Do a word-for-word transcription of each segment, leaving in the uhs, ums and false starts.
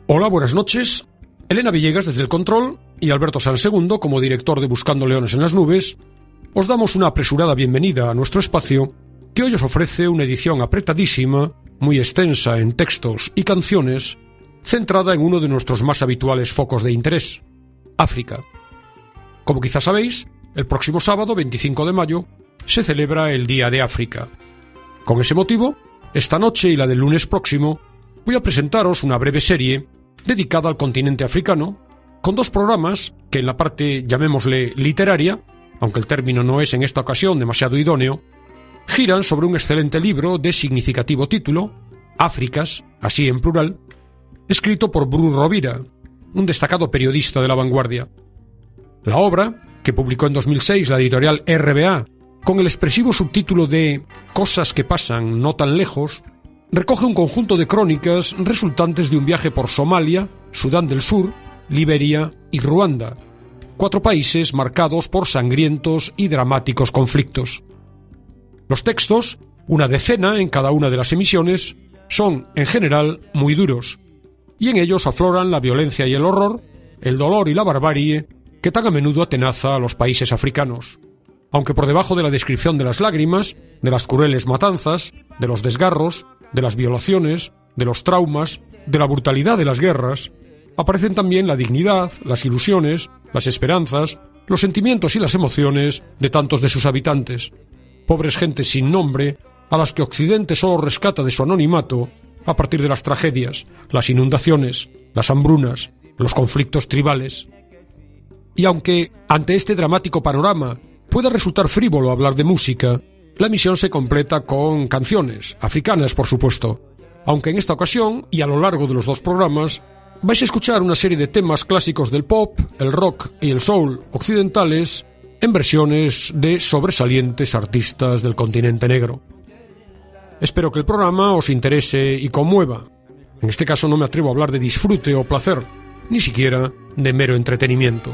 Hola, buenas noches. Elena Villegas desde el control y Alberto Sanz segundo como director de Buscando Leones en las Nubes, os damos una apresurada bienvenida a nuestro espacio que hoy os ofrece una edición apretadísima, muy extensa en textos y canciones, centrada en uno de nuestros más habituales focos de interés, África. Como quizás sabéis, el próximo sábado, veinticinco de mayo, se celebra el Día de África. Con ese motivo, esta noche y la del lunes próximo, voy a presentaros una breve serie dedicada al continente africano, con dos programas que en la parte, llamémosle, literaria, aunque el término no es en esta ocasión demasiado idóneo, giran sobre un excelente libro de significativo título, Áfricas, así en plural, escrito por Bru Rovira, un destacado periodista de la vanguardia. La obra, que publicó en dos mil seis la editorial R B A, con el expresivo subtítulo de Cosas que pasan no tan lejos, recoge un conjunto de crónicas resultantes de un viaje por Somalia, Sudán del Sur, Liberia y Ruanda, cuatro países marcados por sangrientos y dramáticos conflictos. Los textos, una decena en cada una de las emisiones, son, en general, muy duros, y en ellos afloran la violencia y el horror, el dolor y la barbarie que tan a menudo atenaza a los países africanos. Aunque por debajo de la descripción de las lágrimas, de las crueles matanzas, de los desgarros, de las violaciones, de los traumas, de la brutalidad de las guerras, aparecen también la dignidad, las ilusiones, las esperanzas, los sentimientos y las emociones de tantos de sus habitantes, pobres gentes sin nombre, a las que Occidente solo rescata de su anonimato a partir de las tragedias, las inundaciones, las hambrunas, los conflictos tribales. Y aunque, ante este dramático panorama, pueda resultar frívolo hablar de música, la emisión se completa con canciones, africanas por supuesto, aunque en esta ocasión, y a lo largo de los dos programas, vais a escuchar una serie de temas clásicos del pop, el rock y el soul occidentales en versiones de sobresalientes artistas del continente negro. Espero que el programa os interese y conmueva. En este caso no me atrevo a hablar de disfrute o placer, ni siquiera de mero entretenimiento.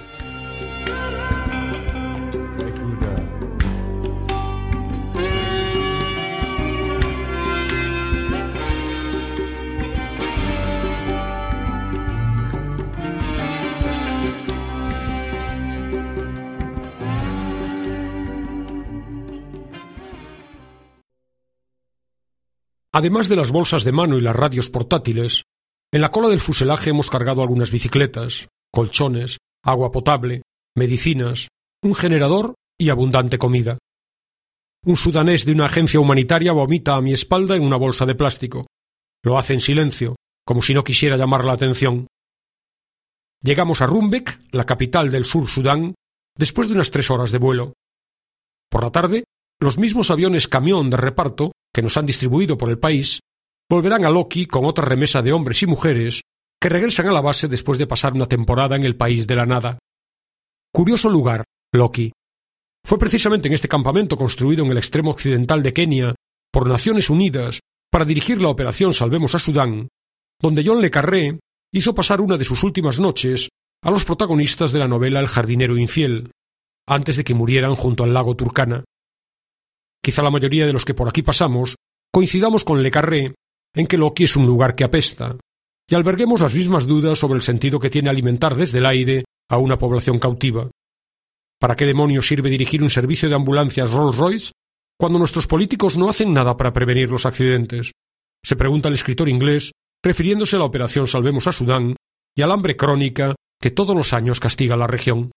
Además de las bolsas de mano y las radios portátiles, en la cola del fuselaje hemos cargado algunas bicicletas, colchones, agua potable, medicinas, un generador y abundante comida. Un sudanés de una agencia humanitaria vomita a mi espalda en una bolsa de plástico. Lo hace en silencio, como si no quisiera llamar la atención. Llegamos a Rumbek, la capital del sur Sudán, después de unas tres horas de vuelo. Por la tarde, los mismos aviones camión de reparto que nos han distribuido por el país, volverán a Loki con otra remesa de hombres y mujeres que regresan a la base después de pasar una temporada en el país de la nada. Curioso lugar, Loki. Fue precisamente en este campamento construido en el extremo occidental de Kenia por Naciones Unidas para dirigir la operación Salvemos a Sudán, donde John le Carré hizo pasar una de sus últimas noches a los protagonistas de la novela El jardinero infiel, antes de que murieran junto al lago Turkana. Quizá la mayoría de los que por aquí pasamos coincidamos con Le Carré en que Loki es un lugar que apesta, y alberguemos las mismas dudas sobre el sentido que tiene alimentar desde el aire a una población cautiva. ¿Para qué demonios sirve dirigir un servicio de ambulancias Rolls-Royce cuando nuestros políticos no hacen nada para prevenir los accidentes? Se pregunta el escritor inglés, refiriéndose a la operación Salvemos a Sudán y al hambre crónica que todos los años castiga la región.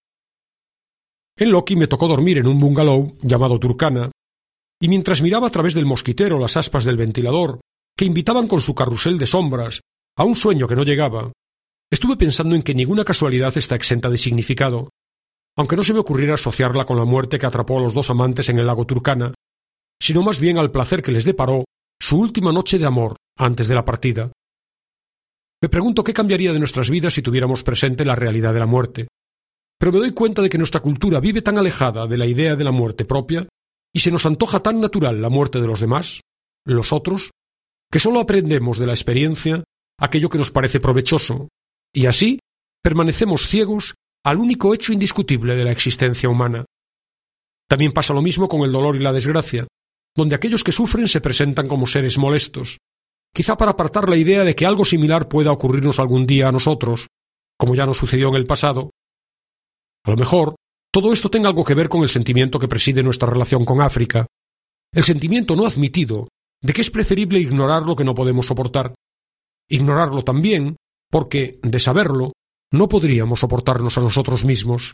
En Loki me tocó dormir en un bungalow llamado Turkana, y mientras miraba a través del mosquitero las aspas del ventilador, que invitaban con su carrusel de sombras a un sueño que no llegaba, estuve pensando en que ninguna casualidad está exenta de significado, aunque no se me ocurriera asociarla con la muerte que atrapó a los dos amantes en el lago Turkana, sino más bien al placer que les deparó su última noche de amor antes de la partida. Me pregunto qué cambiaría de nuestras vidas si tuviéramos presente la realidad de la muerte, pero me doy cuenta de que nuestra cultura vive tan alejada de la idea de la muerte propia y se nos antoja tan natural la muerte de los demás, los otros, que solo aprendemos de la experiencia aquello que nos parece provechoso, y así permanecemos ciegos al único hecho indiscutible de la existencia humana. También pasa lo mismo con el dolor y la desgracia, donde aquellos que sufren se presentan como seres molestos, quizá para apartar la idea de que algo similar pueda ocurrirnos algún día a nosotros, como ya nos sucedió en el pasado. A lo mejor, todo esto tenga algo que ver con el sentimiento que preside nuestra relación con África, el sentimiento no admitido de que es preferible ignorar lo que no podemos soportar. Ignorarlo también porque, de saberlo, no podríamos soportarnos a nosotros mismos.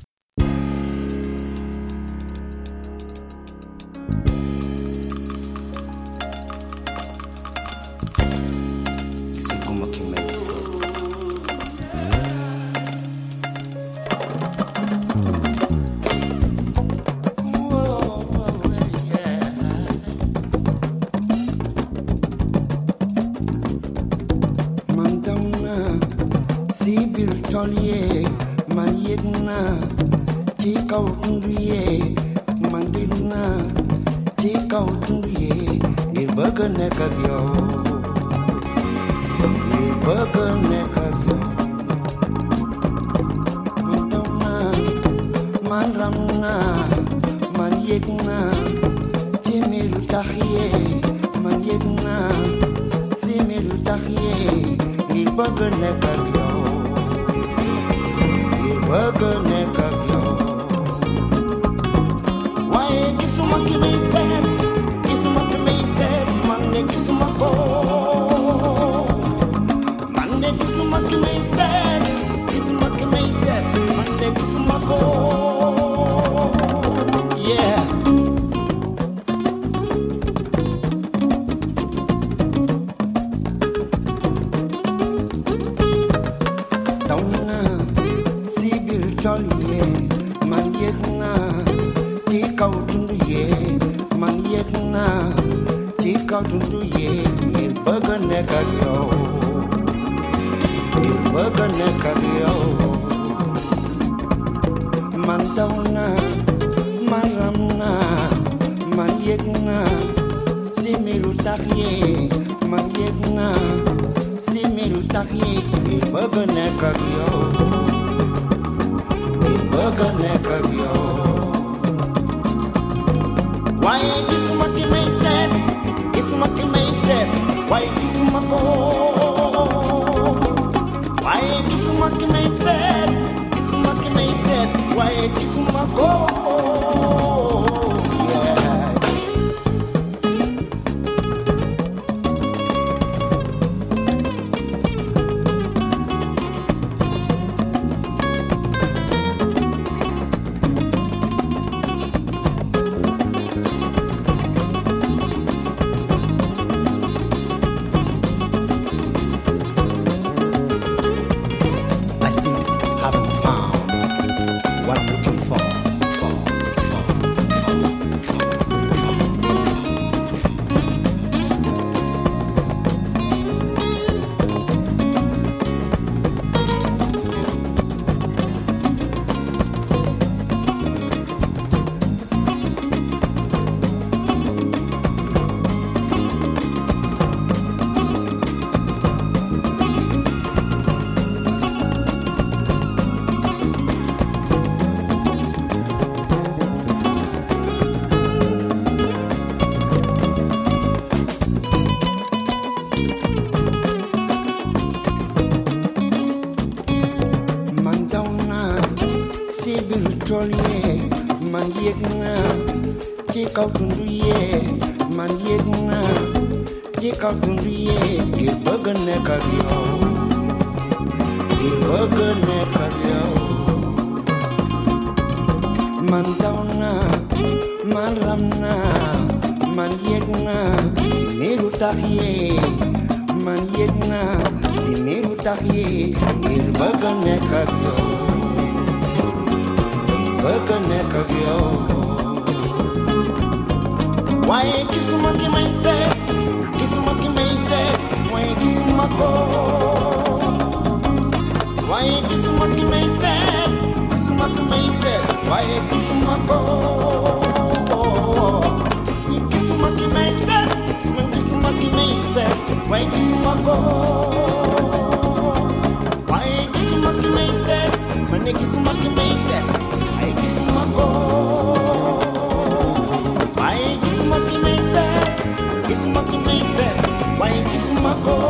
Why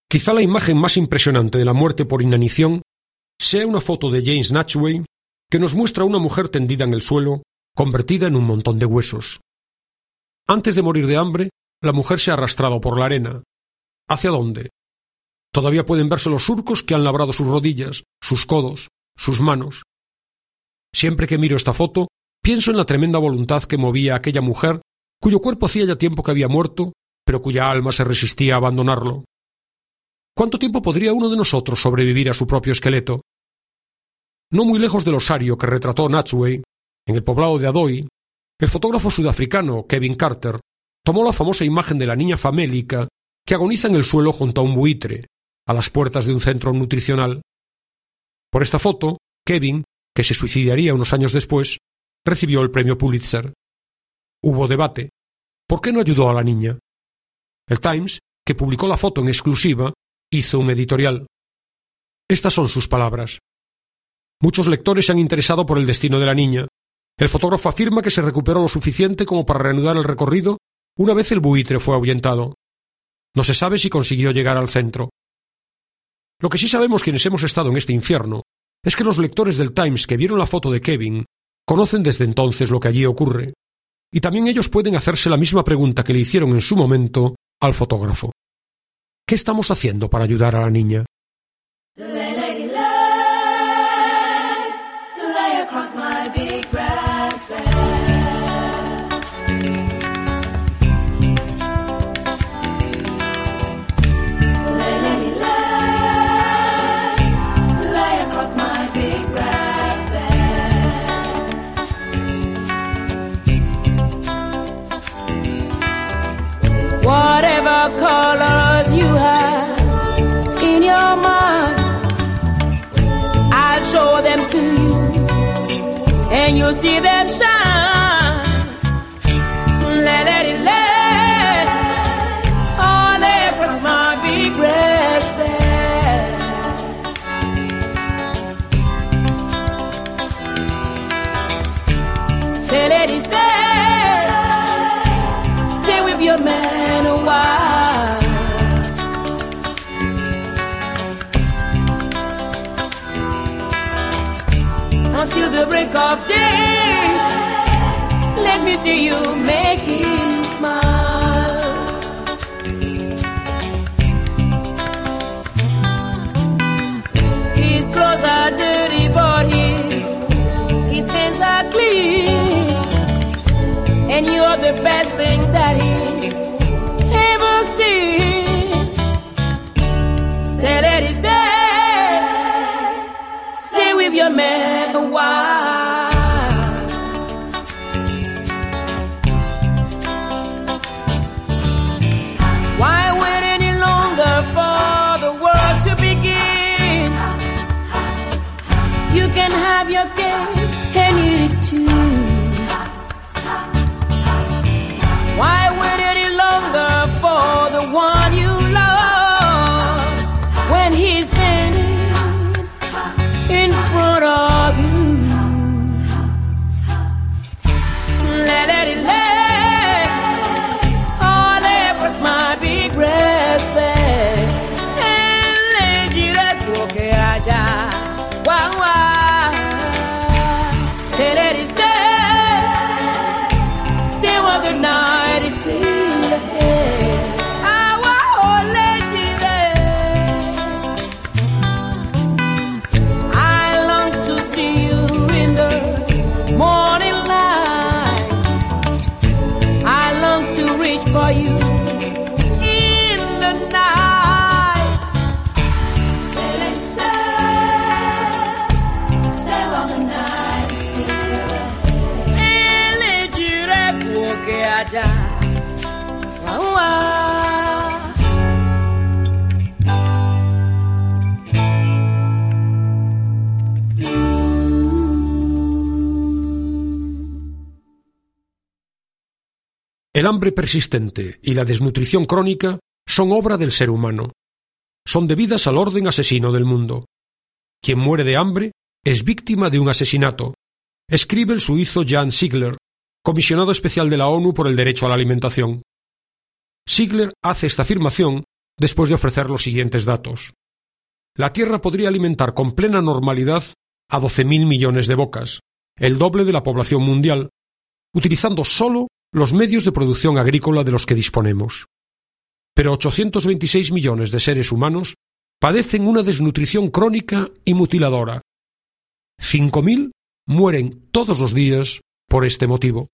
Quizá la imagen más impresionante de la muerte por inanición sea una foto de James Natchway que nos muestra a una mujer tendida en el suelo, convertida en un montón de huesos. Antes de morir de hambre, la mujer se ha arrastrado por la arena. ¿Hacia dónde? Todavía pueden verse los surcos que han labrado sus rodillas, sus codos, sus manos. Siempre que miro esta foto, pienso en la tremenda voluntad que movía a aquella mujer, cuyo cuerpo hacía ya tiempo que había muerto, pero cuya alma se resistía a abandonarlo. ¿Cuánto tiempo podría uno de nosotros sobrevivir a su propio esqueleto? No muy lejos del osario que retrató Natchway, en el poblado de Adoy, el fotógrafo sudafricano Kevin Carter tomó la famosa imagen de la niña famélica que agoniza en el suelo junto a un buitre, a las puertas de un centro nutricional. Por esta foto, Kevin, que se suicidaría unos años después, recibió el premio Pulitzer. Hubo debate. ¿Por qué no ayudó a la niña? El Times, que publicó la foto en exclusiva, hizo un editorial. Estas son sus palabras. Muchos lectores se han interesado por el destino de la niña. El fotógrafo afirma que se recuperó lo suficiente como para reanudar el recorrido una vez el buitre fue ahuyentado. No se sabe si consiguió llegar al centro. Lo que sí sabemos quienes hemos estado en este infierno es que los lectores del Times que vieron la foto de Kevin conocen desde entonces lo que allí ocurre, y también ellos pueden hacerse la misma pregunta que le hicieron en su momento al fotógrafo. ¿Qué estamos haciendo para ayudar a la niña? Whatever colors you have in your mind, I'll show them to you, and you'll see them shine. Let, let it let all across my big breastbed. Stay, let it stay, stay with your man. Until the break of day, let me see you make him smile. His clothes are dirty, but his his hands are clean, and you're the best thing that he's ever seen. Stay, let it stay, stay with your man a while. Why wait any longer for the world to begin? You can have your cake and eat it too. Why wait any longer for the one you love when he's standing in front of you? Let, let it lay all across my big breastbed, and let you let go que allá. Wow, wow. Stay, let it stay, stay while the night is still ahead. Ah, wow, let it lay. I long to see you in the morning light. I long to reach for you in the night. Stay, let it stay, stay while the night is still ahead. And let you let go que allá. Wow, wow. El hambre persistente y la desnutrición crónica son obra del ser humano. Son debidas al orden asesino del mundo. Quien muere de hambre es víctima de un asesinato, escribe el suizo Jan Ziegler, comisionado especial de la ONU por el derecho a la alimentación. Ziegler hace esta afirmación después de ofrecer los siguientes datos. La Tierra podría alimentar con plena normalidad a doce mil millones de bocas, el doble de la población mundial, utilizando solo los medios de producción agrícola de los que disponemos. Pero ochocientos veintiséis millones de seres humanos padecen una desnutrición crónica y mutiladora. cinco mil mueren todos los días por este motivo.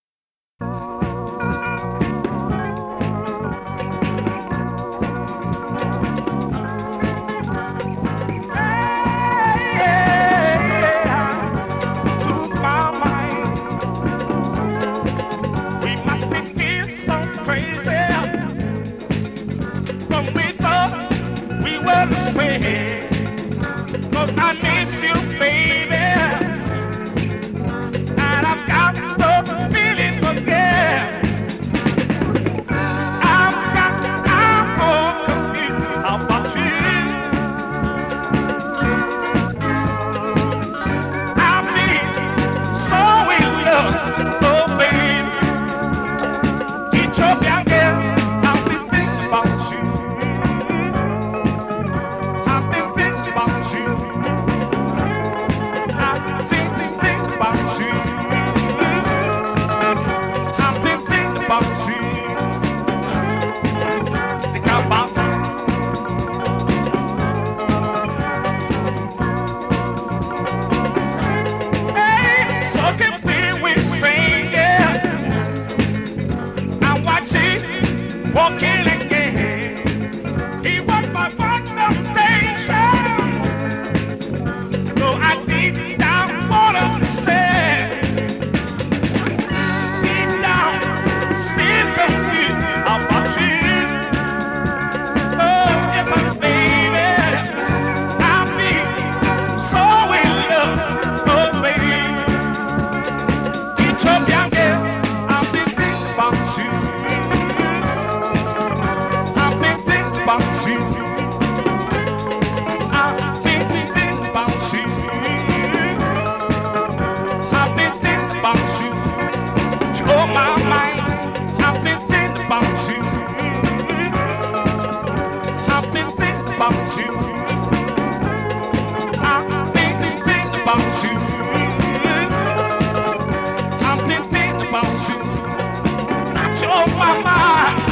I miss you, baby, and I've got the feeling again. I've got I'm more confused about you. I feel so in love, oh baby. Teach your young girl, I've been thinking about you. I've been thinking about you. Walking again, he was my one temptation. No, I deep down wanna say, deep down, still confused about you. Oh, yes, I'm baby, I feel so in love, oh baby. Teach up, young girl, I've been thinking about you. About you, I've been thinking about you. I've been thinking about you. Oh my mind, I've been thinking about you. I've been thinking about you. I've been thinking about you. I've been thinking about you. Not your my mind.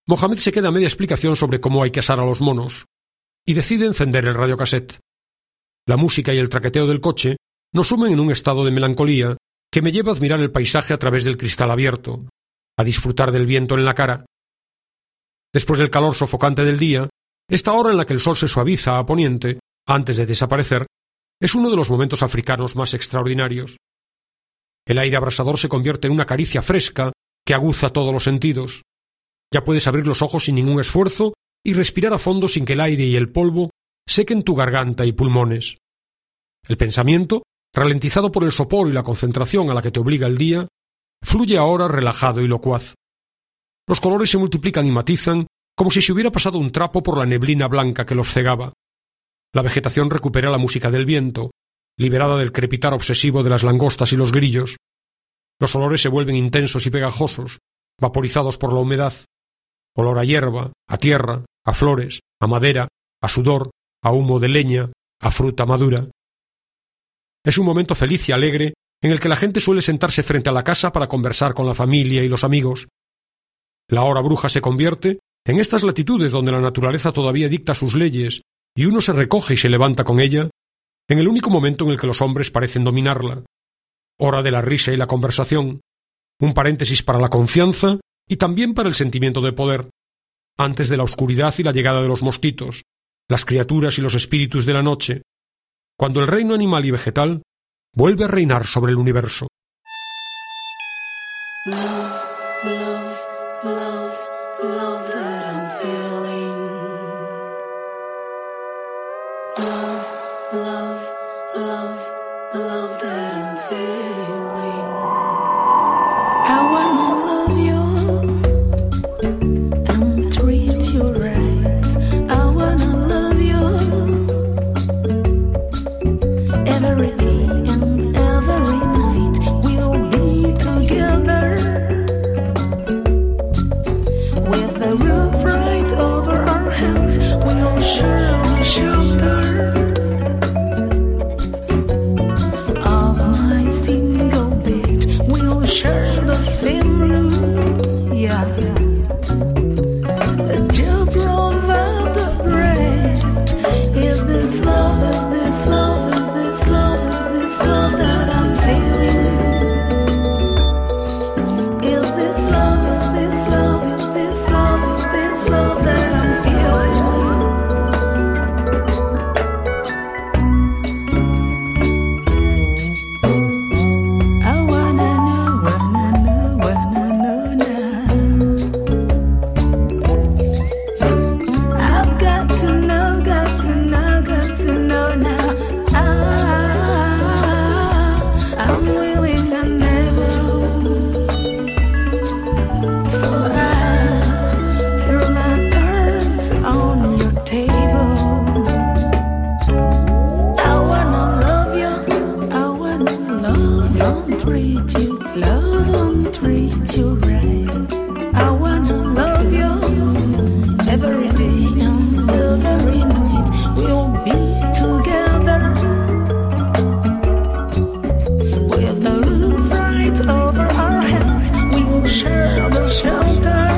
Mohamed se queda a media explicación sobre cómo hay que asar a los monos y decide encender el radiocassette. La música y el traqueteo del coche nos sumen en un estado de melancolía que me lleva a admirar el paisaje a través del cristal abierto, a disfrutar del viento en la cara. Después del calor sofocante del día, esta hora en la que el sol se suaviza a poniente, antes de desaparecer, es uno de los momentos africanos más extraordinarios. El aire abrasador se convierte en una caricia fresca que aguza todos los sentidos. Ya puedes abrir los ojos sin ningún esfuerzo y respirar a fondo sin que el aire y el polvo sequen tu garganta y pulmones. El pensamiento, ralentizado por el sopor y la concentración a la que te obliga el día, fluye ahora relajado y locuaz. Los colores se multiplican y matizan como si se hubiera pasado un trapo por la neblina blanca que los cegaba. La vegetación recupera la música del viento, liberada del crepitar obsesivo de las langostas y los grillos. Los olores se vuelven intensos y pegajosos, vaporizados por la humedad. Olor a hierba, a tierra, a flores, a madera, a sudor, a humo de leña, a fruta madura. Es un momento feliz y alegre en el que la gente suele sentarse frente a la casa para conversar con la familia y los amigos. La hora bruja se convierte, en estas latitudes donde la naturaleza todavía dicta sus leyes y uno se recoge y se levanta con ella, en el único momento en el que los hombres parecen dominarla. Hora de la risa y la conversación, un paréntesis para la confianza y también para el sentimiento de poder, antes de la oscuridad y la llegada de los mosquitos, las criaturas y los espíritus de la noche, cuando el reino animal y vegetal vuelve a reinar sobre el universo. Love, love, love, love that I'm feeling. Love, love, love, love that I'm feeling. I wanna love you and treat you right. I wanna love you every day and every night. We'll be together with the roof right over our heads. We'll share the shelter of my single bed. We'll share the same room, yeah. You provide the bread. Is this love, is this love, is this love, is this love that I'm feeling? Is this love, is this love, is this love, is this love that I'm feeling? I wanna know, wanna know, wanna know now. I've got to know, got to know, got to know now. Ah, I'm willing and able. So I threw my cards on your table. I wanna love you, I wanna love and treat you, love and treat you right. I wanna love you every day and every night. We'll be together with the roof right over our heads. We'll share the shelter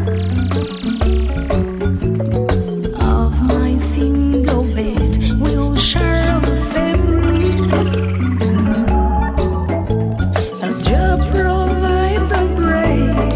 of my single bed. We'll share the same room. And you provide the bread.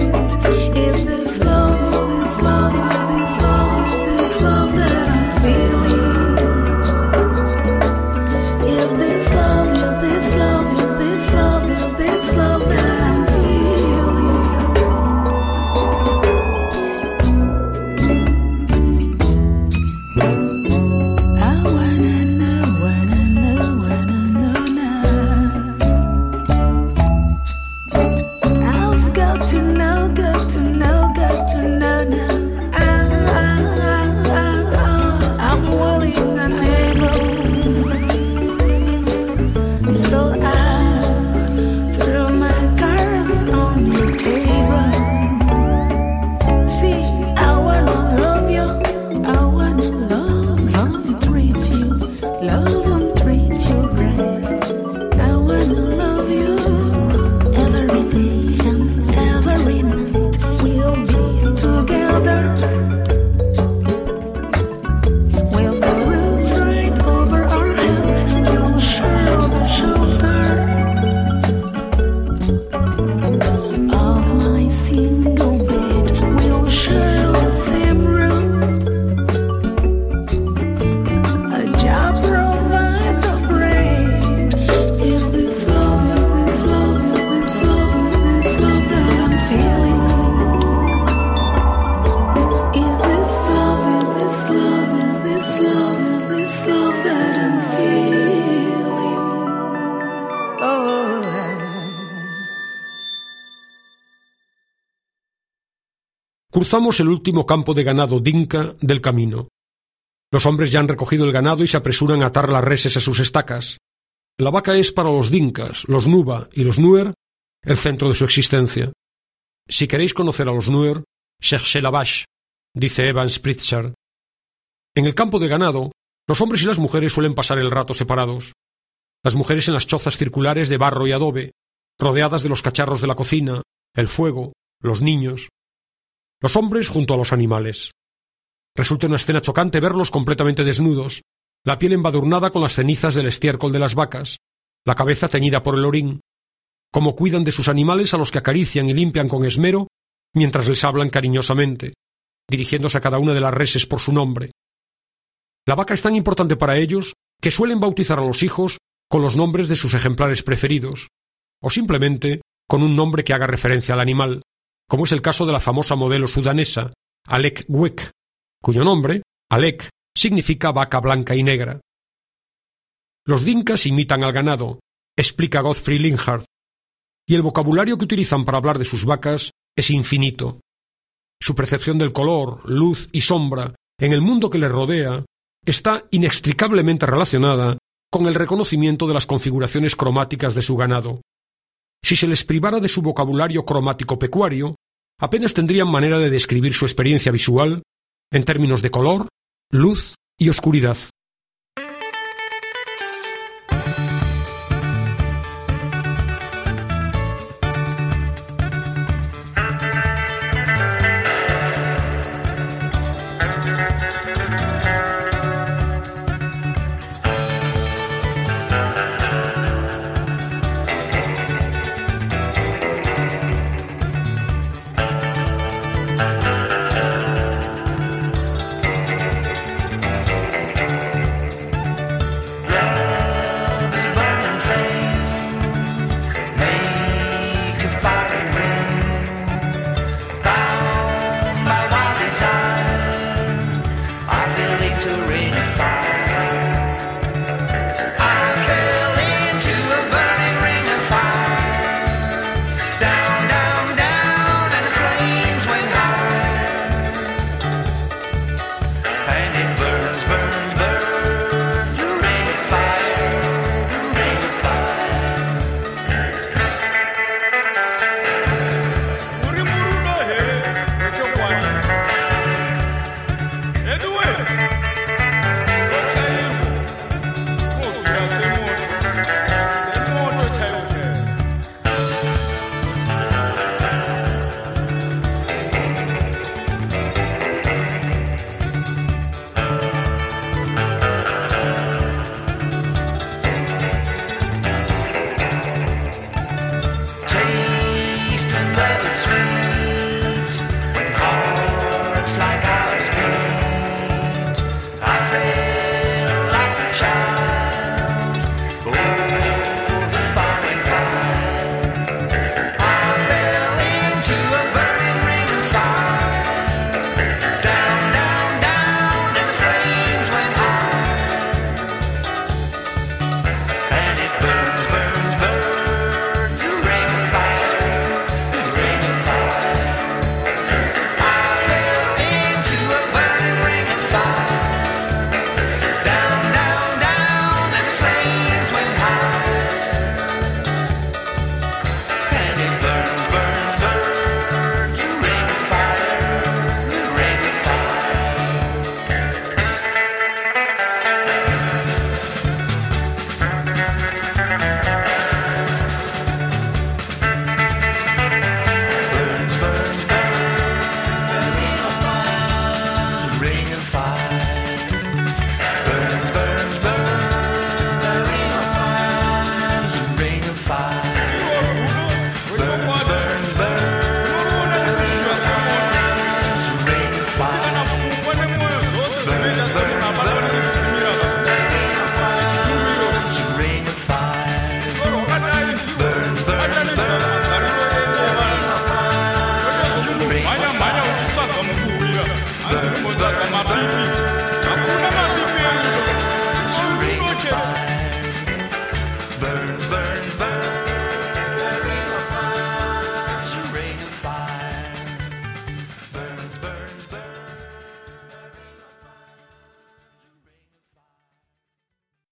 cruzamos el último campo de ganado dinka del camino. Los hombres ya han recogido el ganado y se apresuran a atar las reses a sus estacas. La vaca es para los dinkas, los nuba y los nuer el centro de su existencia. Si queréis conocer a los nuer, cherchez la vache, dice Evans Pritchard. En el campo de ganado, los hombres y las mujeres suelen pasar el rato separados. Las mujeres en las chozas circulares de barro y adobe, rodeadas de los cacharros de la cocina, el fuego, los niños. Los hombres junto a los animales. Resulta una escena chocante verlos completamente desnudos, la piel embadurnada con las cenizas del estiércol de las vacas, la cabeza teñida por el orín, cómo cuidan de sus animales a los que acarician y limpian con esmero, mientras les hablan cariñosamente, dirigiéndose a cada una de las reses por su nombre. La vaca es tan importante para ellos que suelen bautizar a los hijos con los nombres de sus ejemplares preferidos, o simplemente con un nombre que haga referencia al animal, como es el caso de la famosa modelo sudanesa, Alek Wek, cuyo nombre, Alek, significa vaca blanca y negra. Los dinkas imitan al ganado, explica Godfrey Linhart, y el vocabulario que utilizan para hablar de sus vacas es infinito. Su percepción del color, luz y sombra en el mundo que les rodea está inextricablemente relacionada con el reconocimiento de las configuraciones cromáticas de su ganado. Si se les privara de su vocabulario cromático pecuario, apenas tendrían manera de describir su experiencia visual en términos de color, luz y oscuridad.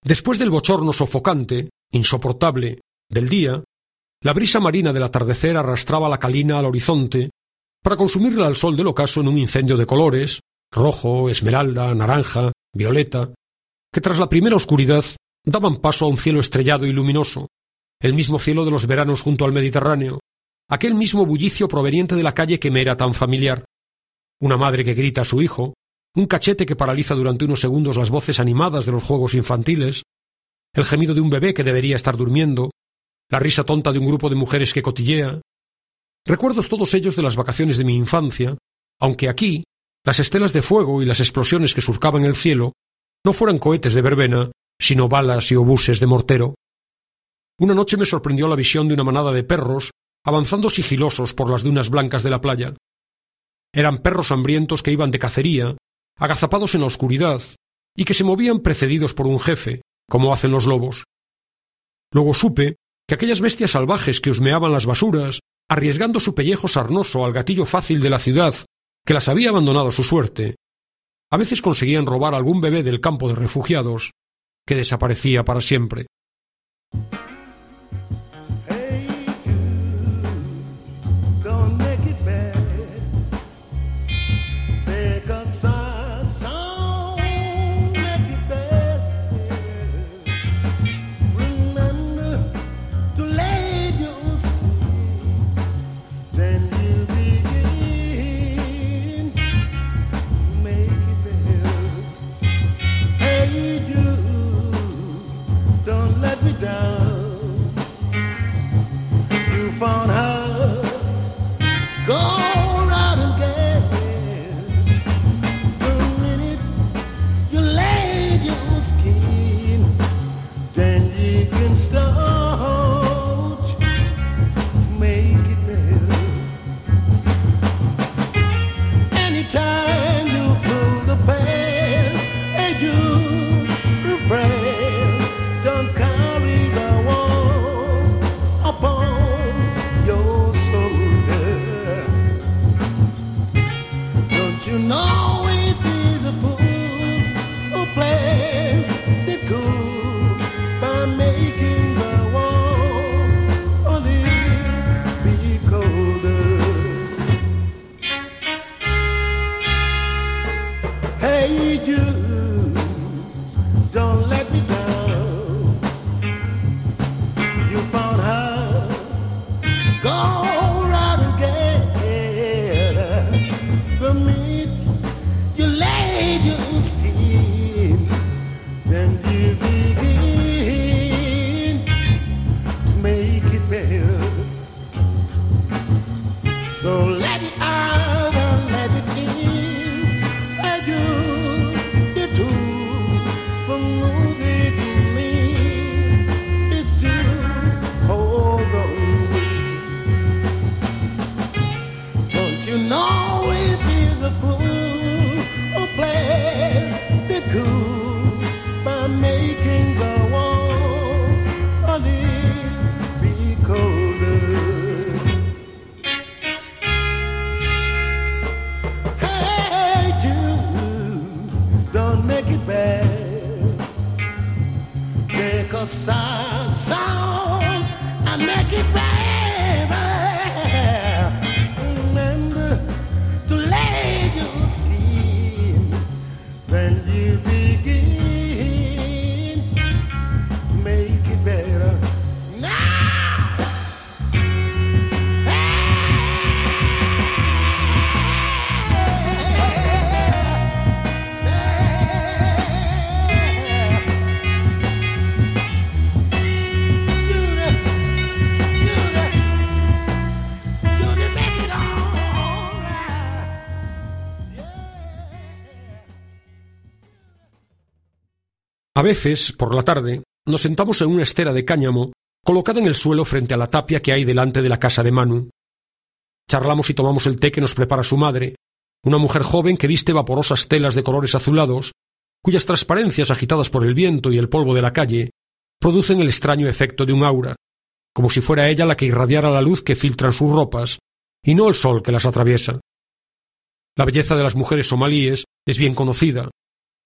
Después del bochorno sofocante, insoportable, del día, la brisa marina del atardecer arrastraba la calina al horizonte para consumirla al sol del ocaso en un incendio de colores, rojo, esmeralda, naranja, violeta, que tras la primera oscuridad daban paso a un cielo estrellado y luminoso, el mismo cielo de los veranos junto al Mediterráneo, aquel mismo bullicio proveniente de la calle que me era tan familiar. Una madre que grita a su hijo, un cachete que paraliza durante unos segundos las voces animadas de los juegos infantiles, el gemido de un bebé que debería estar durmiendo, la risa tonta de un grupo de mujeres que cotillea. Recuerdos todos ellos de las vacaciones de mi infancia, aunque aquí las estelas de fuego y las explosiones que surcaban el cielo no fueran cohetes de verbena, sino balas y obuses de mortero. Una noche me sorprendió la visión de una manada de perros avanzando sigilosos por las dunas blancas de la playa. Eran perros hambrientos que iban de cacería, agazapados en la oscuridad, y que se movían precedidos por un jefe, como hacen los lobos. Luego supe que aquellas bestias salvajes que husmeaban las basuras, arriesgando su pellejo sarnoso al gatillo fácil de la ciudad, que las había abandonado a su suerte, a veces conseguían robar algún bebé del campo de refugiados, que desaparecía para siempre. A veces, por la tarde, nos sentamos en una estera de cáñamo colocada en el suelo frente a la tapia que hay delante de la casa de Manu. Charlamos y tomamos el té que nos prepara su madre, una mujer joven que viste vaporosas telas de colores azulados, cuyas transparencias agitadas por el viento y el polvo de la calle producen el extraño efecto de un aura, como si fuera ella la que irradiara la luz que filtran sus ropas, y no el sol que las atraviesa. La belleza de las mujeres somalíes es bien conocida.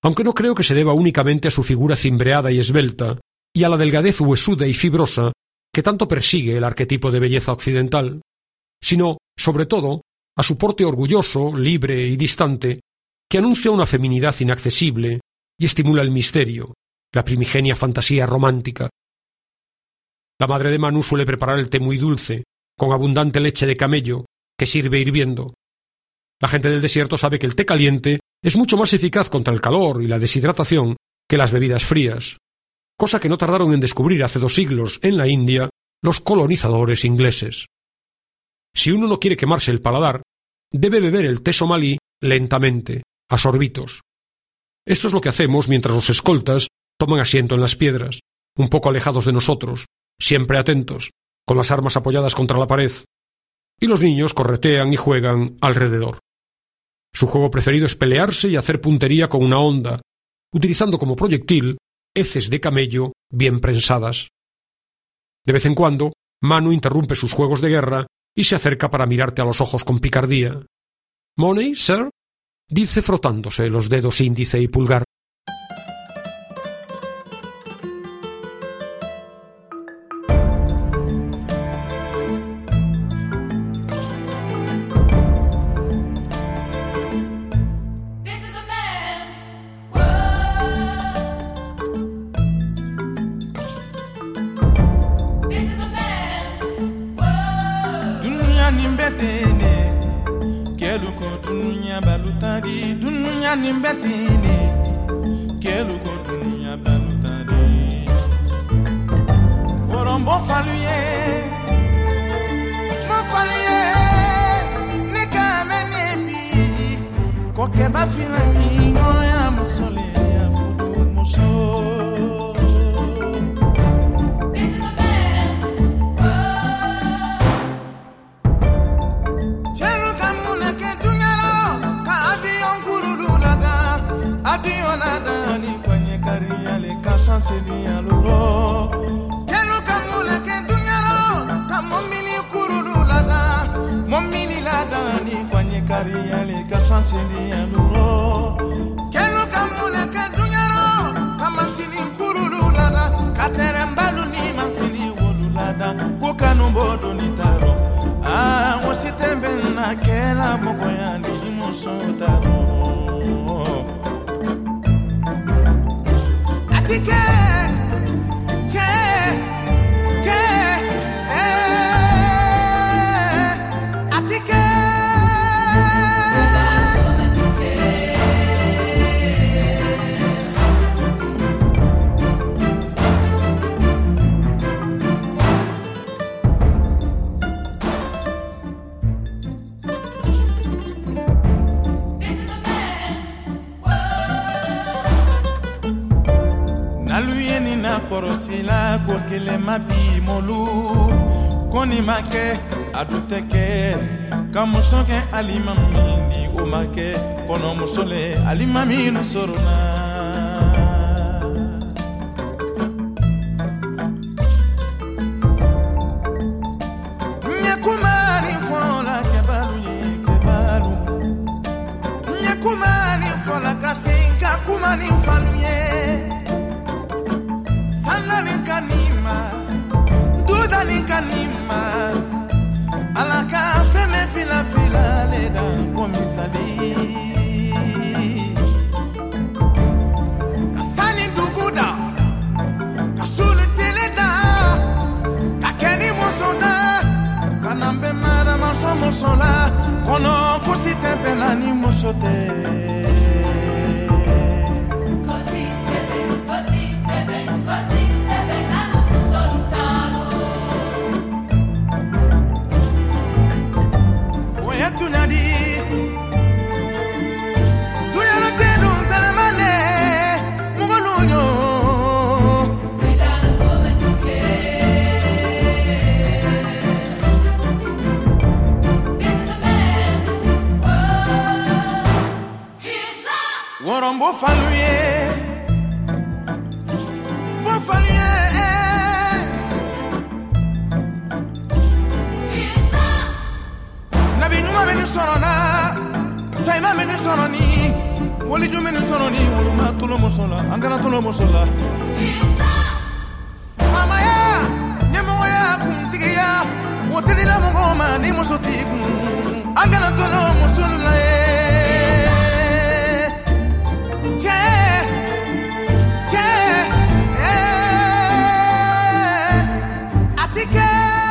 aunque no creo que se deba únicamente a su figura cimbreada y esbelta, y a la delgadez huesuda y fibrosa que tanto persigue el arquetipo de belleza occidental, sino, sobre todo, a su porte orgulloso, libre y distante, que anuncia una feminidad inaccesible y estimula el misterio, la primigenia fantasía romántica. La madre de Manu suele preparar el té muy dulce, con abundante leche de camello, que sirve hirviendo. La gente del desierto sabe que el té caliente es mucho más eficaz contra el calor y la deshidratación que las bebidas frías, cosa que no tardaron en descubrir hace dos siglos en la India los colonizadores ingleses. Si uno no quiere quemarse el paladar, debe beber el té somalí lentamente, a sorbitos. Esto es lo que hacemos mientras los escoltas toman asiento en las piedras, un poco alejados de nosotros, siempre atentos, con las armas apoyadas contra la pared, y los niños corretean y juegan alrededor. Su juego preferido es pelearse y hacer puntería con una honda, utilizando como proyectil heces de camello bien prensadas. De vez en cuando, Manu interrumpe sus juegos de guerra y se acerca para mirarte a los ojos con picardía. «¿Money, sir?», dice frotándose los dedos índice y pulgar. Kamusoke alimamini umake kono musole alimaminu soruna Nyakumani fola kebalu kebalu Nyakumani fola kasinka kumani faluye Sanani kanima Dudani kanima Alaka feme fila fila leda komisali Kasani duguda Kasuli teleda Kakeni musoda Kanambe mara maso musola Kono kusite penani musote Bo faluye Bo faluye Nabi numa meni sorona Saima meni soroni wali jumɛn sɔrɔ ni woloma tolomuso la an kana tolomuso la famaya ɲɛmɔgɔya kuntigiya o telila mɔgɔw ma ni muso t'i kun an kana tolomuso la ye cɛ cɛ a ti kɛ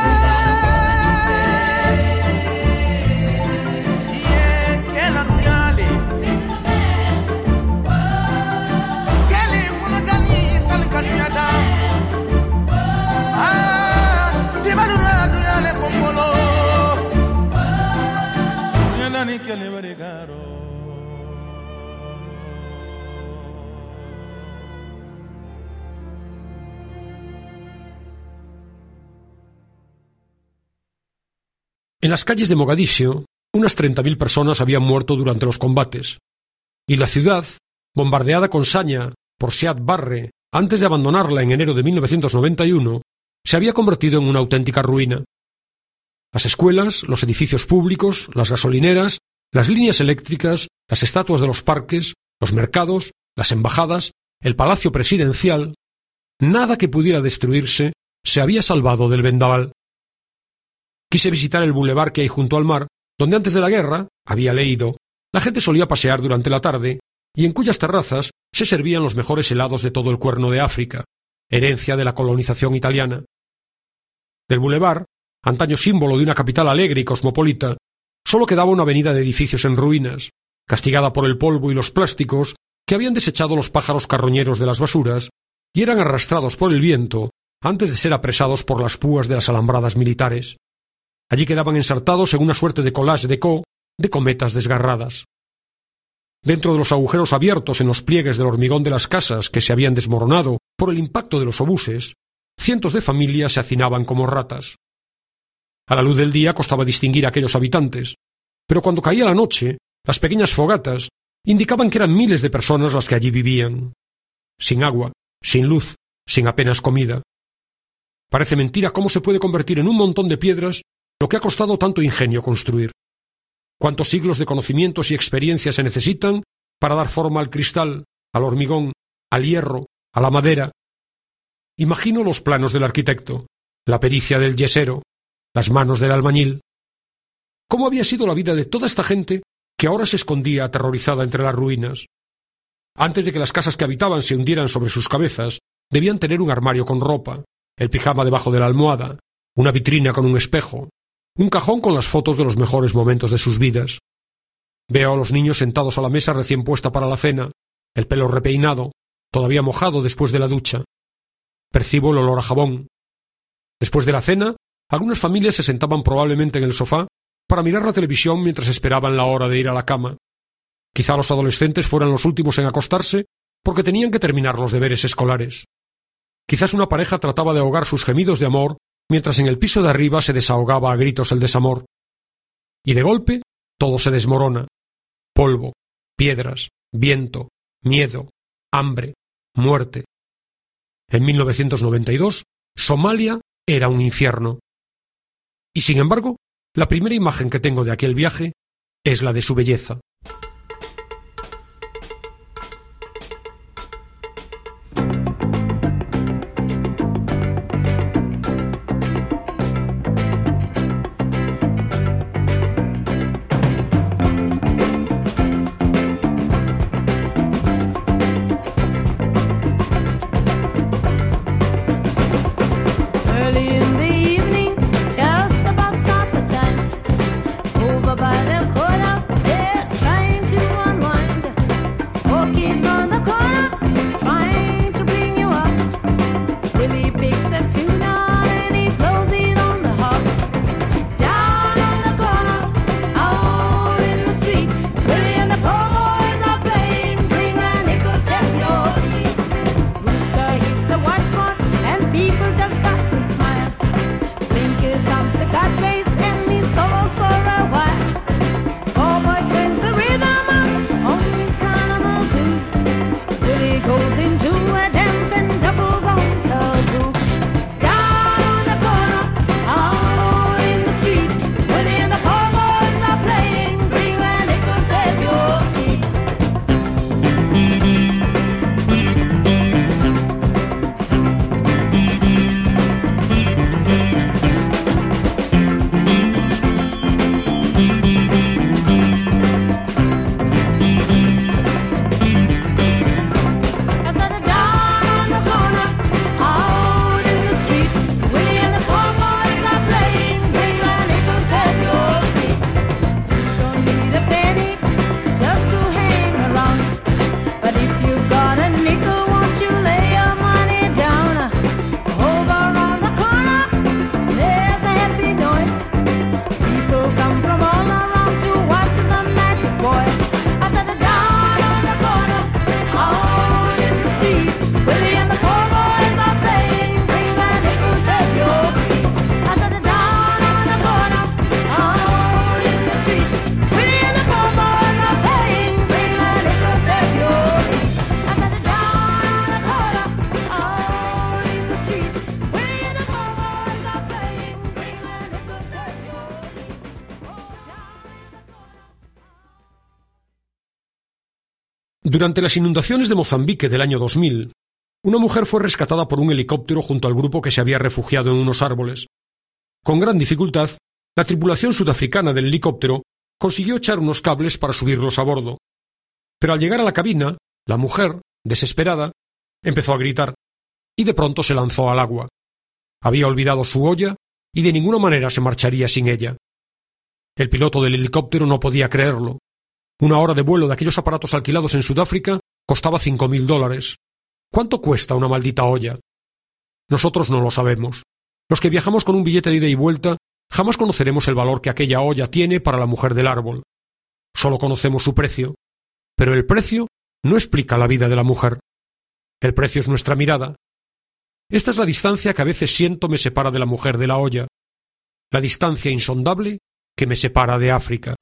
En las calles de Mogadiscio, unas treinta mil personas habían muerto durante los combates, y la ciudad, bombardeada con saña por Siad Barre antes de abandonarla en enero de mil novecientos noventa y uno, se había convertido en una auténtica ruina. Las escuelas, los edificios públicos, las gasolineras, las líneas eléctricas, las estatuas de los parques, los mercados, las embajadas, el palacio presidencial, nada que pudiera destruirse se había salvado del vendaval. Quise visitar el bulevar que hay junto al mar, donde antes de la guerra, había leído, la gente solía pasear durante la tarde y en cuyas terrazas se servían los mejores helados de todo el Cuerno de África, herencia de la colonización italiana. Del bulevar, antaño símbolo de una capital alegre y cosmopolita, solo quedaba una avenida de edificios en ruinas, castigada por el polvo y los plásticos que habían desechado los pájaros carroñeros de las basuras y eran arrastrados por el viento antes de ser apresados por las púas de las alambradas militares. Allí quedaban ensartados en una suerte de collage déco de cometas desgarradas. Dentro de los agujeros abiertos en los pliegues del hormigón de las casas que se habían desmoronado por el impacto de los obuses, cientos de familias se hacinaban como ratas. A la luz del día costaba distinguir a aquellos habitantes, pero cuando caía la noche, las pequeñas fogatas indicaban que eran miles de personas las que allí vivían, sin agua, sin luz, sin apenas comida. Parece mentira cómo se puede convertir en un montón de piedras lo que ha costado tanto ingenio construir. ¿Cuántos siglos de conocimientos y experiencia se necesitan para dar forma al cristal, al hormigón, al hierro, a la madera? Imagino los planos del arquitecto, la pericia del yesero, las manos del albañil. ¿Cómo había sido la vida de toda esta gente que ahora se escondía aterrorizada entre las ruinas? Antes de que las casas que habitaban se hundieran sobre sus cabezas, debían tener un armario con ropa, el pijama debajo de la almohada, una vitrina con un espejo, un cajón con las fotos de los mejores momentos de sus vidas. Veo a los niños sentados a la mesa recién puesta para la cena, el pelo repeinado, todavía mojado después de la ducha. Percibo el olor a jabón. Después de la cena, algunas familias se sentaban probablemente en el sofá para mirar la televisión mientras esperaban la hora de ir a la cama. Quizá los adolescentes fueran los últimos en acostarse porque tenían que terminar los deberes escolares. Quizás una pareja trataba de ahogar sus gemidos de amor mientras en el piso de arriba se desahogaba a gritos el desamor. Y de golpe, todo se desmorona. Polvo, piedras, viento, miedo, hambre, muerte. En mil novecientos noventa y dos, Somalia era un infierno. Y sin embargo, la primera imagen que tengo de aquel viaje es la de su belleza. By the courthouse, they're Durante las inundaciones de Mozambique del año dos mil, una mujer fue rescatada por un helicóptero junto al grupo que se había refugiado en unos árboles. Con gran dificultad, la tripulación sudafricana del helicóptero consiguió echar unos cables para subirlos a bordo. Pero al llegar a la cabina, la mujer, desesperada, empezó a gritar y de pronto se lanzó al agua. Había olvidado su olla y de ninguna manera se marcharía sin ella. El piloto del helicóptero no podía creerlo. Una hora de vuelo de aquellos aparatos alquilados en Sudáfrica costaba cinco mil dólares. ¿Cuánto cuesta una maldita olla? Nosotros no lo sabemos. Los que viajamos con un billete de ida y vuelta jamás conoceremos el valor que aquella olla tiene para la mujer del árbol. Solo conocemos su precio. Pero el precio no explica la vida de la mujer. El precio es nuestra mirada. Esta es la distancia que a veces siento me separa de la mujer de la olla. La distancia insondable que me separa de África.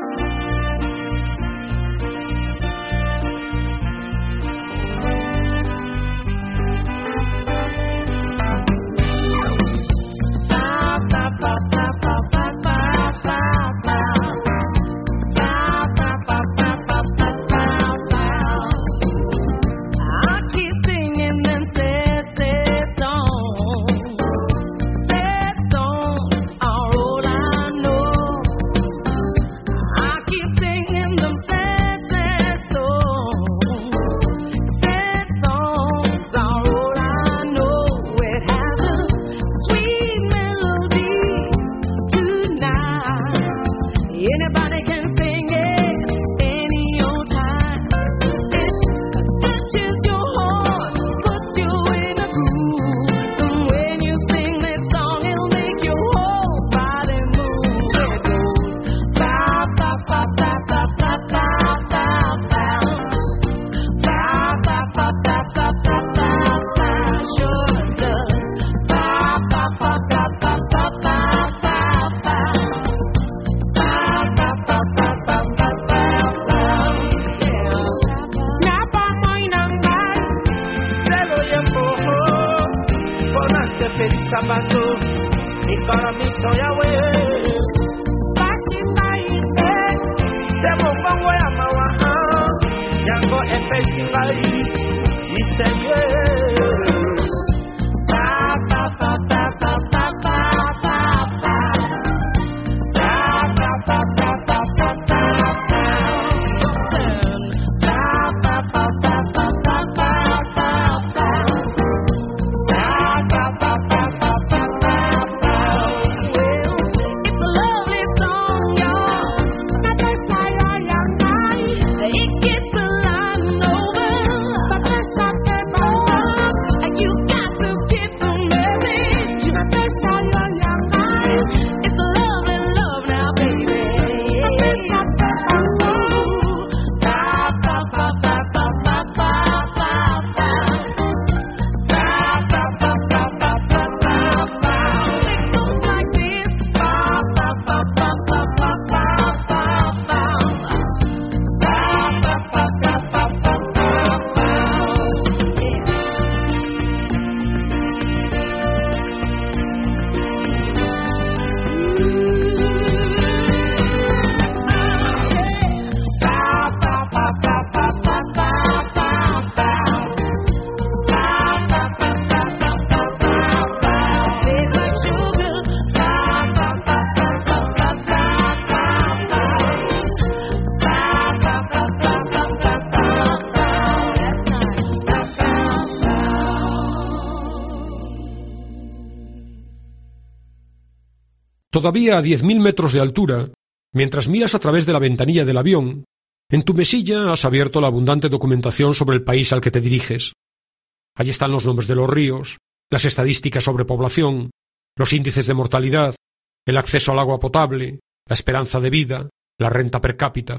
Todavía a diez mil metros de altura, mientras miras a través de la ventanilla del avión, en tu mesilla has abierto la abundante documentación sobre el país al que te diriges. Allí están los nombres de los ríos, las estadísticas sobre población, los índices de mortalidad, el acceso al agua potable, la esperanza de vida, la renta per cápita.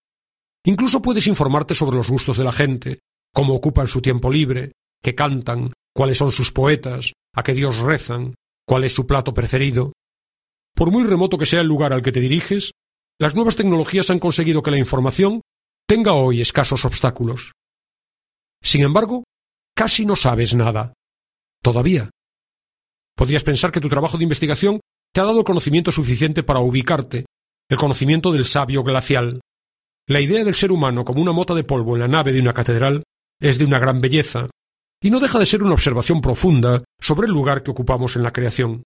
Incluso puedes informarte sobre los gustos de la gente, cómo ocupan su tiempo libre, qué cantan, cuáles son sus poetas, a qué dios rezan, cuál es su plato preferido. Por muy remoto que sea el lugar al que te diriges, las nuevas tecnologías han conseguido que la información tenga hoy escasos obstáculos. Sin embargo, casi no sabes nada. Todavía. Podrías pensar que tu trabajo de investigación te ha dado el conocimiento suficiente para ubicarte, el conocimiento del sabio glacial. La idea del ser humano como una mota de polvo en la nave de una catedral es de una gran belleza, y no deja de ser una observación profunda sobre el lugar que ocupamos en la creación.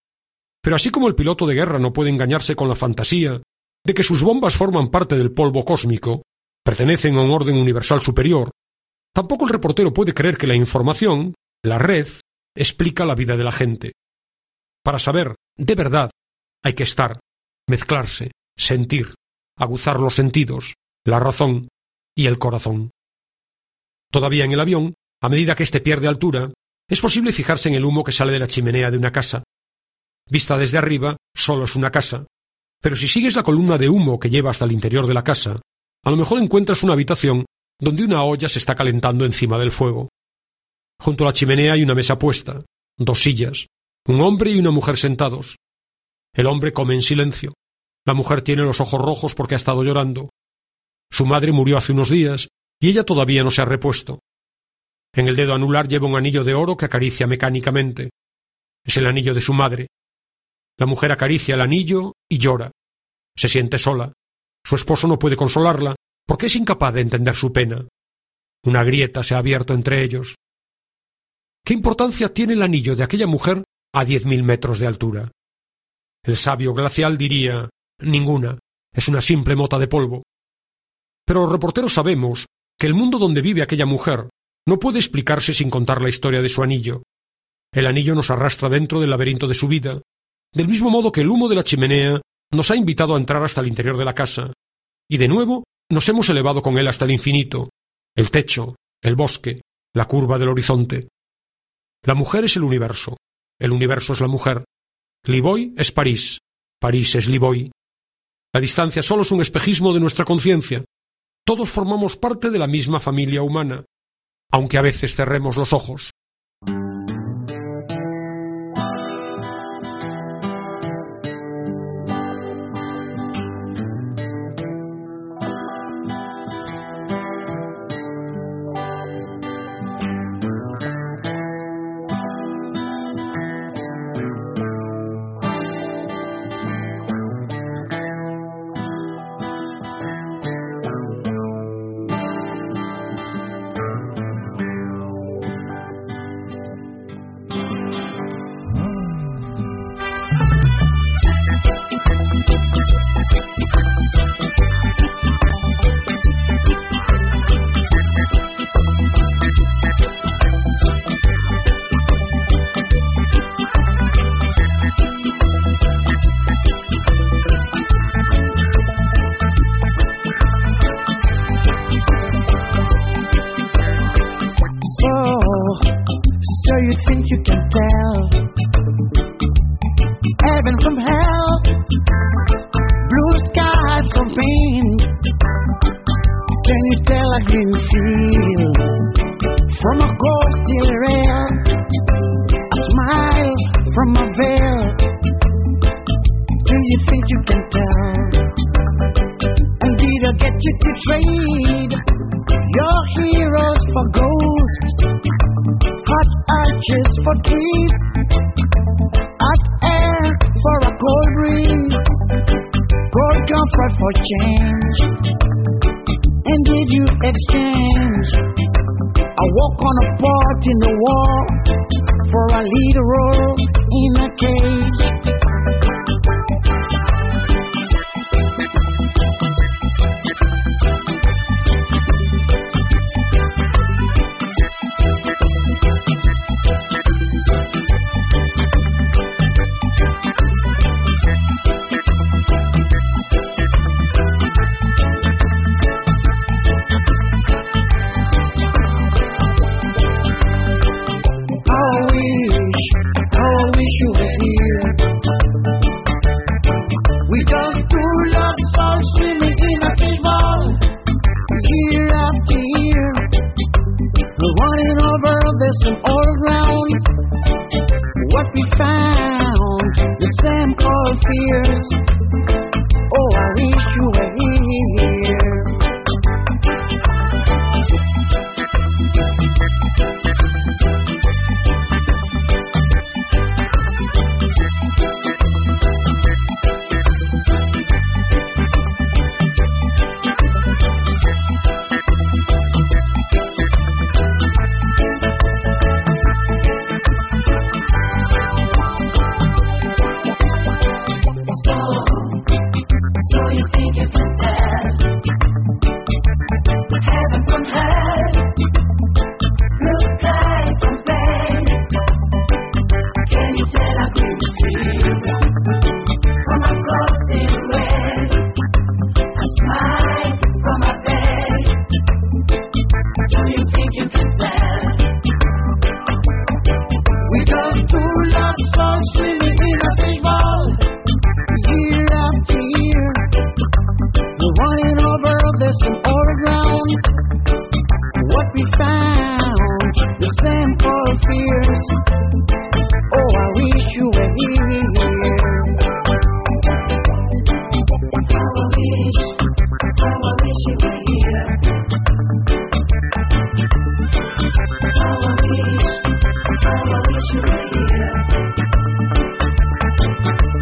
Pero así como el piloto de guerra no puede engañarse con la fantasía de que sus bombas forman parte del polvo cósmico, pertenecen a un orden universal superior, tampoco el reportero puede creer que la información, la red, explica la vida de la gente. Para saber, de verdad, hay que estar, mezclarse, sentir, aguzar los sentidos, la razón y el corazón. Todavía en el avión, a medida que éste pierde altura, es posible fijarse en el humo que sale de la chimenea de una casa. Vista desde arriba, solo es una casa, pero si sigues la columna de humo que lleva hasta el interior de la casa, a lo mejor encuentras una habitación donde una olla se está calentando encima del fuego. Junto a la chimenea hay una mesa puesta, dos sillas, un hombre y una mujer sentados. El hombre come en silencio. La mujer tiene los ojos rojos porque ha estado llorando. Su madre murió hace unos días y ella todavía no se ha repuesto. En el dedo anular lleva un anillo de oro que acaricia mecánicamente. Es el anillo de su madre. La mujer acaricia el anillo y llora. Se siente sola. Su esposo no puede consolarla porque es incapaz de entender su pena. Una grieta se ha abierto entre ellos. ¿Qué importancia tiene el anillo de aquella mujer a diez mil metros de altura? El sabio glacial diría: ninguna, es una simple mota de polvo. Pero los reporteros sabemos que el mundo donde vive aquella mujer no puede explicarse sin contar la historia de su anillo. El anillo nos arrastra dentro del laberinto de su vida, del mismo modo que el humo de la chimenea nos ha invitado a entrar hasta el interior de la casa, y de nuevo nos hemos elevado con él hasta el infinito, el techo, el bosque, la curva del horizonte. La mujer es el universo, el universo es la mujer. Liboy es París, París es Liboy. La distancia solo es un espejismo de nuestra conciencia. Todos formamos parte de la misma familia humana, aunque a veces cerremos los ojos.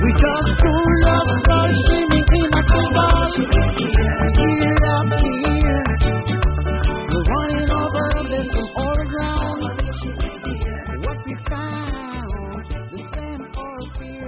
We just true love started shimming in my bar. Year after year, we're running over this from all around. What we found, the same old fear.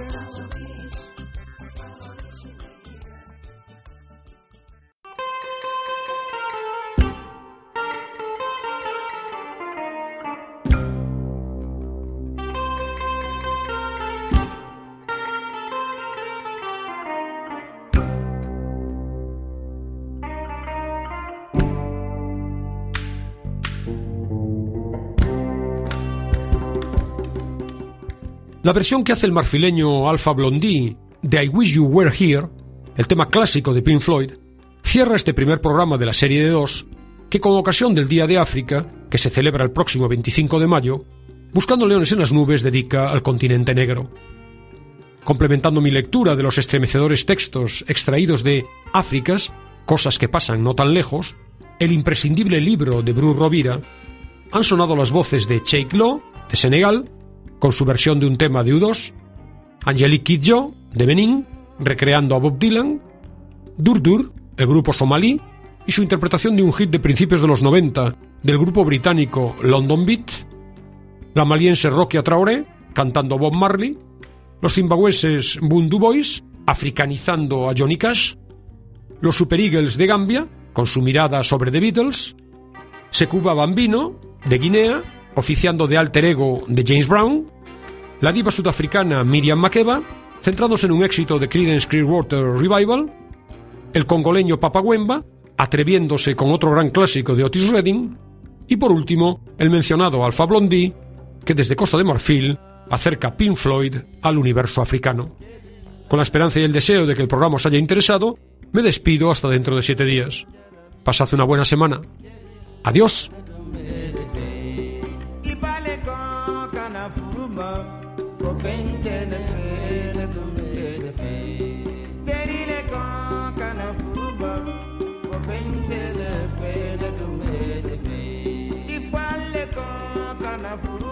La versión que hace el marfileño Alpha Blondy de I Wish You Were Here, el tema clásico de Pink Floyd, cierra este primer programa de la serie de dos, que con ocasión del Día de África, que se celebra el próximo veinticinco de mayo, Buscando Leones en las Nubes dedica al continente negro. Complementando mi lectura de los estremecedores textos extraídos de Áfricas, cosas que pasan no tan lejos, el imprescindible libro de Bru Rovira, han sonado las voces de Cheikh Lo, de Senegal, con su versión de un tema de U dos, Angelique Kidjo, de Benín, recreando a Bob Dylan, Dur Dur, el grupo somalí, y su interpretación de un hit de principios de los noventa del grupo británico London Beat, la maliense Rokia Traoré, cantando Bob Marley, los zimbabueses Bundu Boys, africanizando a Johnny Cash, los Super Eagles de Gambia, con su mirada sobre The Beatles, Sekuba Bambino, de Guinea, oficiando de alter ego de James Brown, la diva sudafricana Miriam Makeba, centrándose en un éxito de Creedence Clearwater Revival, el congoleño Papa Wemba, atreviéndose con otro gran clásico de Otis Redding, y por último, el mencionado Alpha Blondy, que desde Costa de Marfil acerca Pink Floyd al universo africano. Con la esperanza y el deseo de que el programa os haya interesado, me despido hasta dentro de siete días. Pasad una buena semana. Adiós. If I let go, can I